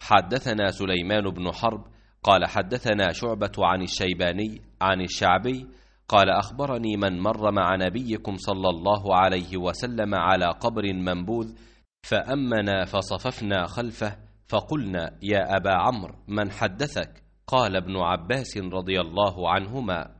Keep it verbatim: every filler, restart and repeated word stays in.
حدثنا سليمان بن حرب قال حدثنا شعبة عن الشيباني عن الشعبي قال أخبرني من مر مع نبيكم صلى الله عليه وسلم على قبر منبوذ فأمنا فصففنا خلفه فقلنا: يا أبا عمرو من حدثك؟ قال ابن عباس رضي الله عنهما: